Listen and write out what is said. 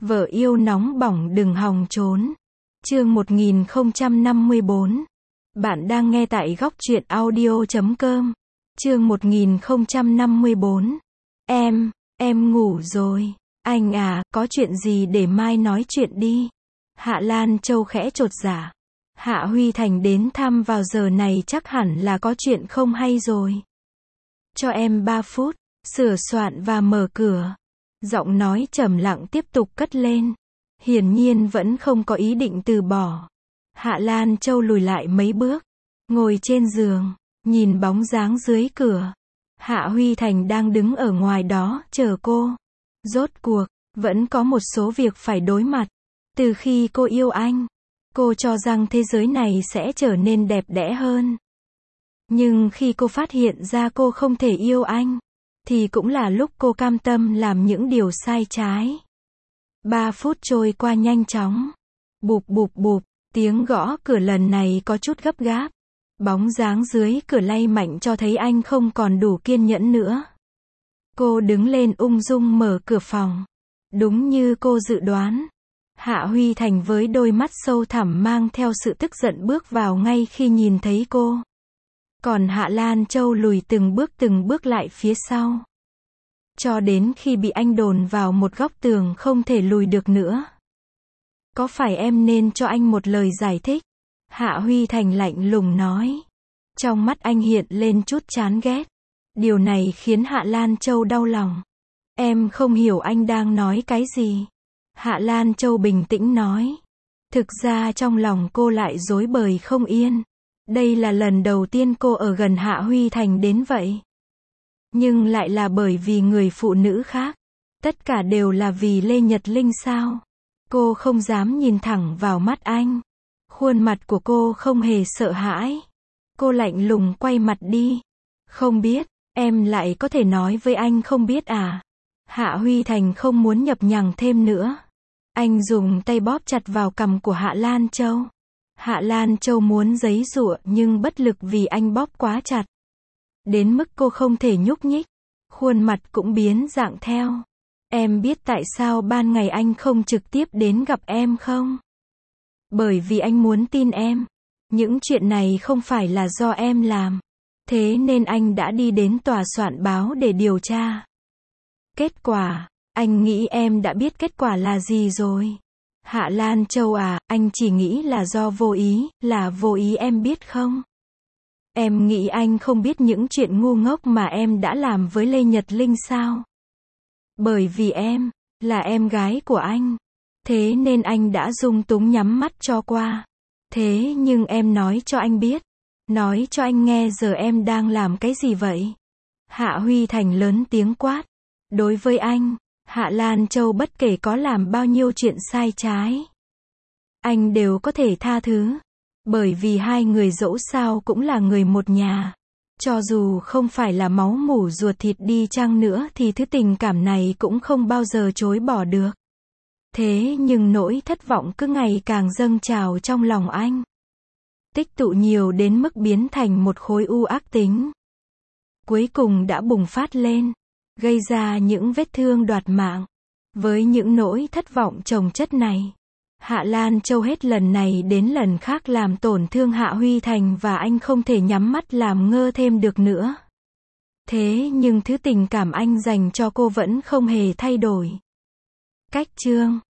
Vợ yêu nóng bỏng đừng hòng trốn. Chương 1054. Bạn đang nghe tại góc truyện audio.com. Chương 1054. Em ngủ rồi. Anh à, có chuyện gì để mai nói chuyện đi. Hạ Lan Châu khẽ chột dạ. Hạ Huy Thành đến thăm vào giờ này chắc hẳn là có chuyện không hay rồi. Cho em 3 phút, sửa soạn và mở cửa. Giọng nói trầm lặng tiếp tục cất lên. Hiển nhiên vẫn không có ý định từ bỏ. Hạ Lan Châu lùi lại mấy bước, ngồi trên giường, nhìn bóng dáng dưới cửa. Hạ Huy Thành đang đứng ở ngoài đó, chờ cô. Rốt cuộc, vẫn có một số việc phải đối mặt. Từ khi cô yêu anh, cô cho rằng thế giới này sẽ trở nên đẹp đẽ hơn. Nhưng khi cô phát hiện ra cô không thể yêu anh, thì cũng là lúc cô cam tâm làm những điều sai trái. 3 phút trôi qua nhanh chóng. Bụp bụp bụp, tiếng gõ cửa lần này có chút gấp gáp. Bóng dáng dưới cửa lay mạnh cho thấy anh không còn đủ kiên nhẫn nữa. Cô đứng lên ung dung mở cửa phòng. Đúng như cô dự đoán, Hạ Huy Thành với đôi mắt sâu thẳm mang theo sự tức giận bước vào ngay khi nhìn thấy cô. Còn Hạ Lan Châu lùi từng bước lại phía sau. Cho đến khi bị anh đồn vào một góc tường không thể lùi được nữa. Có phải em nên cho anh một lời giải thích? Hạ Huy Thành lạnh lùng nói. Trong mắt anh hiện lên chút chán ghét. Điều này khiến Hạ Lan Châu đau lòng. Em không hiểu anh đang nói cái gì. Hạ Lan Châu bình tĩnh nói. Thực ra trong lòng cô lại rối bời không yên. Đây là lần đầu tiên cô ở gần Hạ Huy Thành đến vậy. Nhưng lại là bởi vì người phụ nữ khác. Tất cả đều là vì Lê Nhật Linh sao? Cô không dám nhìn thẳng vào mắt anh. Khuôn mặt của cô không hề sợ hãi. Cô lạnh lùng quay mặt đi. Không biết, em lại có thể nói với anh không biết à? Hạ Huy Thành không muốn nhập nhằng thêm nữa. Anh dùng tay bóp chặt vào cằm của Hạ Lan Châu. Hạ Lan Châu muốn giãy giụa nhưng bất lực vì anh bóp quá chặt. Đến mức cô không thể nhúc nhích. Khuôn mặt cũng biến dạng theo. Em biết tại sao ban ngày anh không trực tiếp đến gặp em không? Bởi vì anh muốn tin em. Những chuyện này không phải là do em làm. Thế nên anh đã đi đến tòa soạn báo để điều tra. Kết quả, anh nghĩ em đã biết kết quả là gì rồi. Hạ Lan Châu à, anh chỉ nghĩ là do vô ý, là vô ý em biết không? Em nghĩ anh không biết những chuyện ngu ngốc mà em đã làm với Lê Nhật Linh sao? Bởi vì em, là em gái của anh. Thế nên anh đã dung túng nhắm mắt cho qua. Thế nhưng em nói cho anh biết. Nói cho anh nghe giờ em đang làm cái gì vậy? Hạ Huy Thành lớn tiếng quát. Đối với anh, Hạ Lan Châu bất kể có làm bao nhiêu chuyện sai trái, anh đều có thể tha thứ. Bởi vì hai người dẫu sao cũng là người một nhà. Cho dù không phải là máu mủ ruột thịt đi chăng nữa thì thứ tình cảm này cũng không bao giờ chối bỏ được. Thế nhưng nỗi thất vọng cứ ngày càng dâng trào trong lòng anh. Tích tụ nhiều đến mức biến thành một khối u ác tính. Cuối cùng đã bùng phát lên, gây ra những vết thương đoạt mạng. Với những nỗi thất vọng chồng chất này, Hạ Lan Châu hết lần này đến lần khác làm tổn thương Hạ Huy Thành và anh không thể nhắm mắt làm ngơ thêm được nữa. Thế nhưng thứ tình cảm anh dành cho cô vẫn không hề thay đổi. Cách chương